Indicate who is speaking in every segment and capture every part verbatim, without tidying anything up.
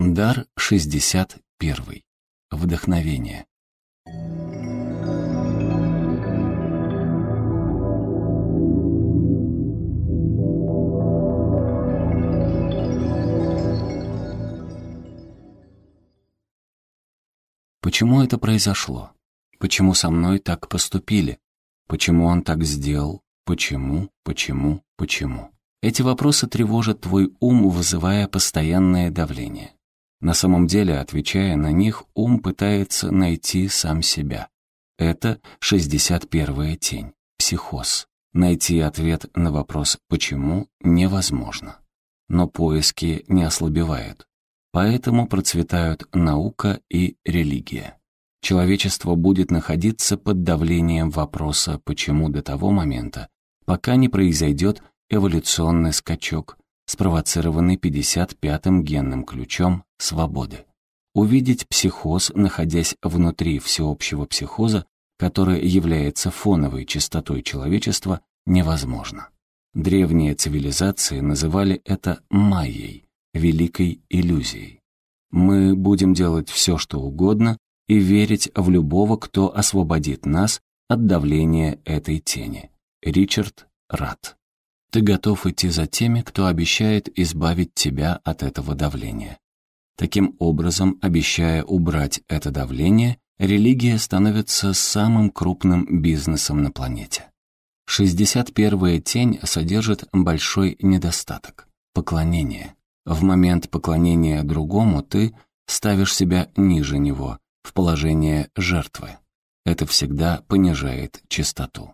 Speaker 1: Дар шестьдесят первый. Вдохновение. Почему это произошло? Почему со мной так поступили? Почему он так сделал? Почему, почему, почему? Эти вопросы тревожат твой ум, вызывая постоянное давление. На самом деле, отвечая на них, ум пытается найти сам себя. Это шестьдесят первая тень, психоз. Найти ответ на вопрос «почему» невозможно. Но поиски не ослабевают. Поэтому процветают наука и религия. Человечество будет находиться под давлением вопроса «почему» до того момента, пока не произойдет эволюционный скачок, спровоцированный пятьдесят пятым генным ключом свободы. Увидеть психоз, находясь внутри всеобщего психоза, который является фоновой частотой человечества, невозможно. Древние цивилизации называли это майей, великой иллюзией. Мы будем делать все, что угодно, и верить в любого, кто освободит нас от давления этой тени. Ричард Радд. Ты готов идти за теми, кто обещает избавить тебя от этого давления. Таким образом, обещая убрать это давление, религия становится самым крупным бизнесом на планете. шестьдесят первая тень содержит большой недостаток – поклонение. В момент поклонения другому ты ставишь себя ниже него, в положение жертвы. Это всегда понижает чистоту.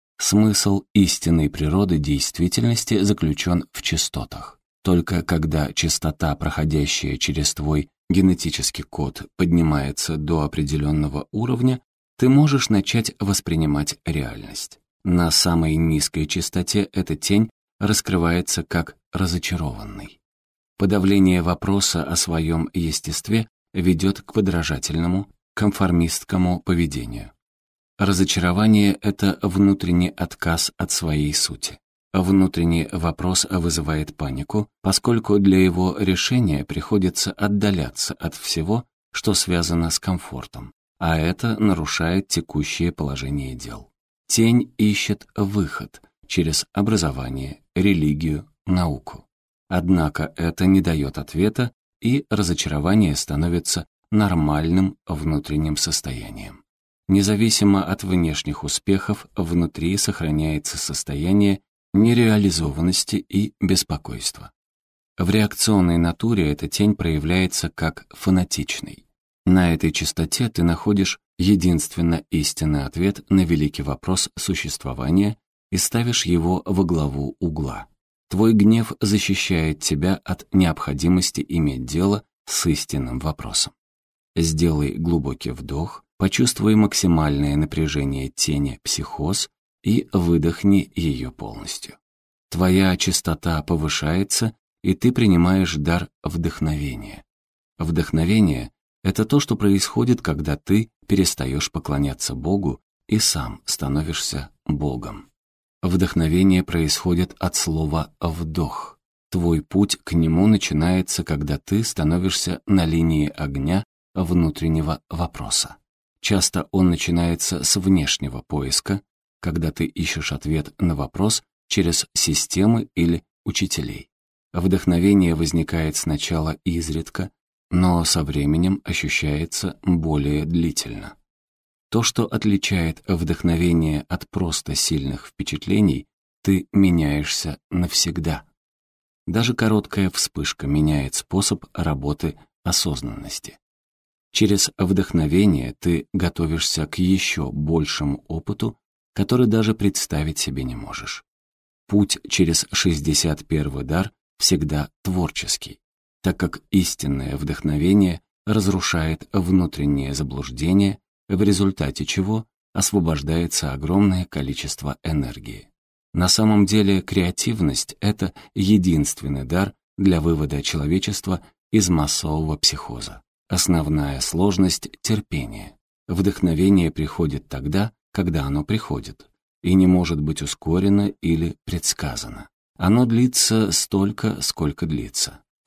Speaker 1: Смысл истинной природы действительности заключен в частотах. Только когда частота, проходящая через твой генетический код, поднимается до определенного уровня, ты можешь начать воспринимать реальность. На самой низкой частоте эта тень раскрывается как разочарованный. Подавление вопроса о своем естестве ведет к подражательному, конформистскому поведению. Разочарование — это внутренний отказ от своей сути. Внутренний вопрос вызывает панику, поскольку для его решения приходится отдаляться от всего, что связано с комфортом, а это нарушает текущее положение дел. Тень ищет выход через образование, религию, науку. Однако это не дает ответа, и разочарование становится нормальным внутренним состоянием. Независимо от внешних успехов, внутри сохраняется состояние нереализованности и беспокойства. В реакционной натуре эта тень проявляется как фанатичный. На этой частоте ты находишь единственно истинный ответ на великий вопрос существования и ставишь его во главу угла. Твой гнев защищает тебя от необходимости иметь дело с истинным вопросом. Сделай глубокий вдох, почувствуй максимальное напряжение тени психоз и выдохни ее полностью. Твоя частота повышается, и ты принимаешь дар вдохновения. Вдохновение — это то, что происходит, когда ты перестаешь поклоняться Богу и сам становишься Богом. Вдохновение происходит от слова «вдох». Твой путь к нему начинается, когда ты становишься на линии огня внутреннего вопроса. Часто он начинается с внешнего поиска, когда ты ищешь ответ на вопрос через системы или учителей. Вдохновение возникает сначала изредка, но со временем ощущается более длительно. То, что отличает вдохновение от просто сильных впечатлений, ты меняешься навсегда. Даже короткая вспышка меняет способ работы осознанности. Через вдохновение ты готовишься к еще большему опыту, который даже представить себе не можешь. Путь через шестьдесят первый дар всегда творческий, так как истинное вдохновение разрушает внутреннее заблуждение, в результате чего освобождается огромное количество энергии. На самом деле креативность — это единственный дар для вывода человечества из массового психоза. Основная сложность — терпение. Вдохновение приходит тогда, когда оно приходит, и не может быть ускорено или предсказано. Оно длится столько, сколько длится.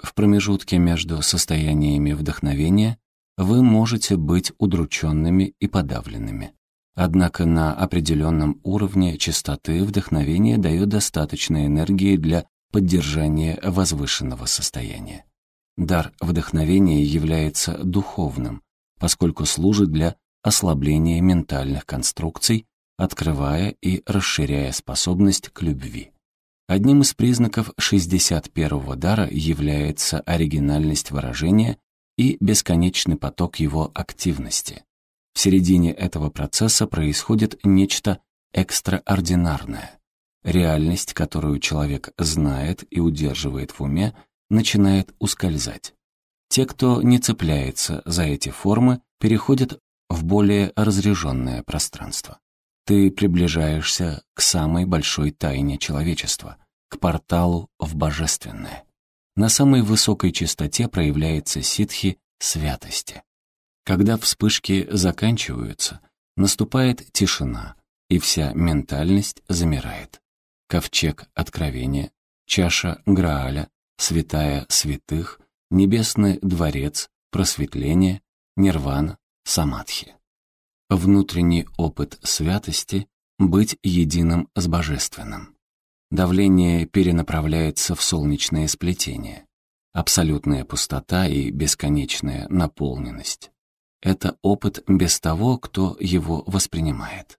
Speaker 1: в промежутке между состояниями вдохновения вы можете быть удрученными и подавленными. Однако на определенном уровне частоты вдохновение дает достаточно энергии для поддержания возвышенного состояния. Дар вдохновения является духовным, поскольку служит для ослабления ментальных конструкций, открывая и расширяя способность к любви. Одним из признаков шестьдесят первого дара является оригинальность выражения и бесконечный поток его активности. В середине этого процесса происходит нечто экстраординарное. Реальность, которую человек знает и удерживает в уме, начинает ускользать. Те, кто не цепляется за эти формы, переходят в более разряженное пространство. Ты приближаешься к самой большой тайне человечества, к порталу в божественное. На самой высокой частоте проявляется ситхи святости. Когда вспышки заканчиваются, наступает тишина, и вся ментальность замирает. Ковчег откровения, чаша Грааля, святая святых, небесный дворец, просветление, нирвана, самадхи. Внутренний опыт святости — быть единым с божественным. Давление перенаправляется в солнечное сплетение. Абсолютная пустота и бесконечная наполненность. Это опыт без того, кто его воспринимает.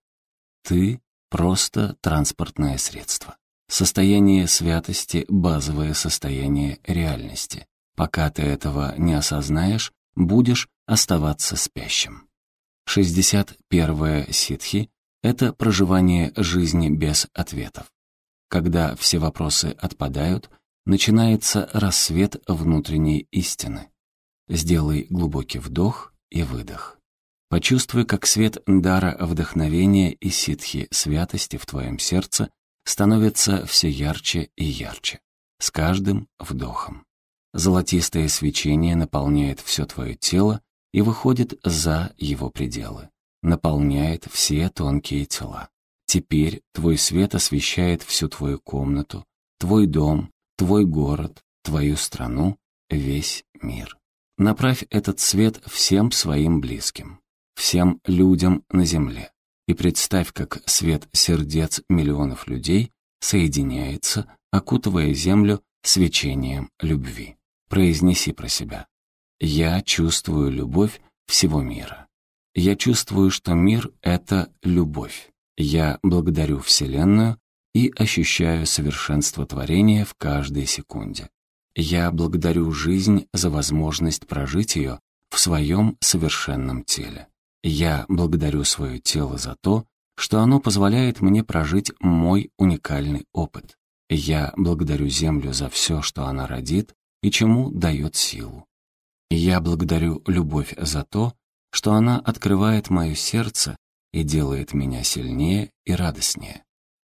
Speaker 1: Ты — просто транспортное средство. Состояние святости — базовое состояние реальности. Пока ты этого не осознаешь, будешь оставаться спящим. шестьдесят первое ситхи — это проживание жизни без ответов. Когда все вопросы отпадают, начинается рассвет внутренней истины. Сделай глубокий вдох и выдох. Почувствуй, как свет дара вдохновения и ситхи святости в твоем сердце становится все ярче и ярче, с каждым вдохом. Золотистое свечение наполняет все твое тело и выходит за его пределы, наполняет все тонкие тела. Теперь твой свет освещает всю твою комнату, твой дом, твой город, твою страну, весь мир. Направь этот свет всем своим близким, всем людям на земле, и представь, как свет сердец миллионов людей соединяется, окутывая землю свечением любви. Произнеси про себя: «Я чувствую любовь всего мира. Я чувствую, что мир — это любовь. Я благодарю Вселенную и ощущаю совершенство творения в каждой секунде. Я благодарю жизнь за возможность прожить ее в своем совершенном теле. Я благодарю свое тело за то, что оно позволяет мне прожить мой уникальный опыт. Я благодарю Землю за все, что она родит и чему дает силу. Я благодарю любовь за то, что она открывает мое сердце и делает меня сильнее и радостнее.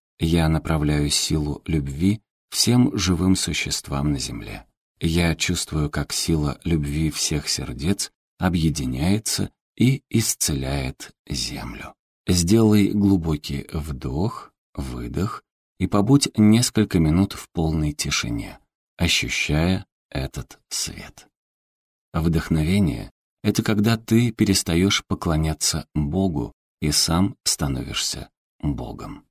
Speaker 1: Я направляю силу любви всем живым существам на земле. Я чувствую, как сила любви всех сердец объединяется и исцеляет землю». Сделай глубокий вдох, выдох и побудь несколько минут в полной тишине, ощущая этот свет. Вдохновение — это когда ты перестаешь поклоняться Богу и сам становишься Богом.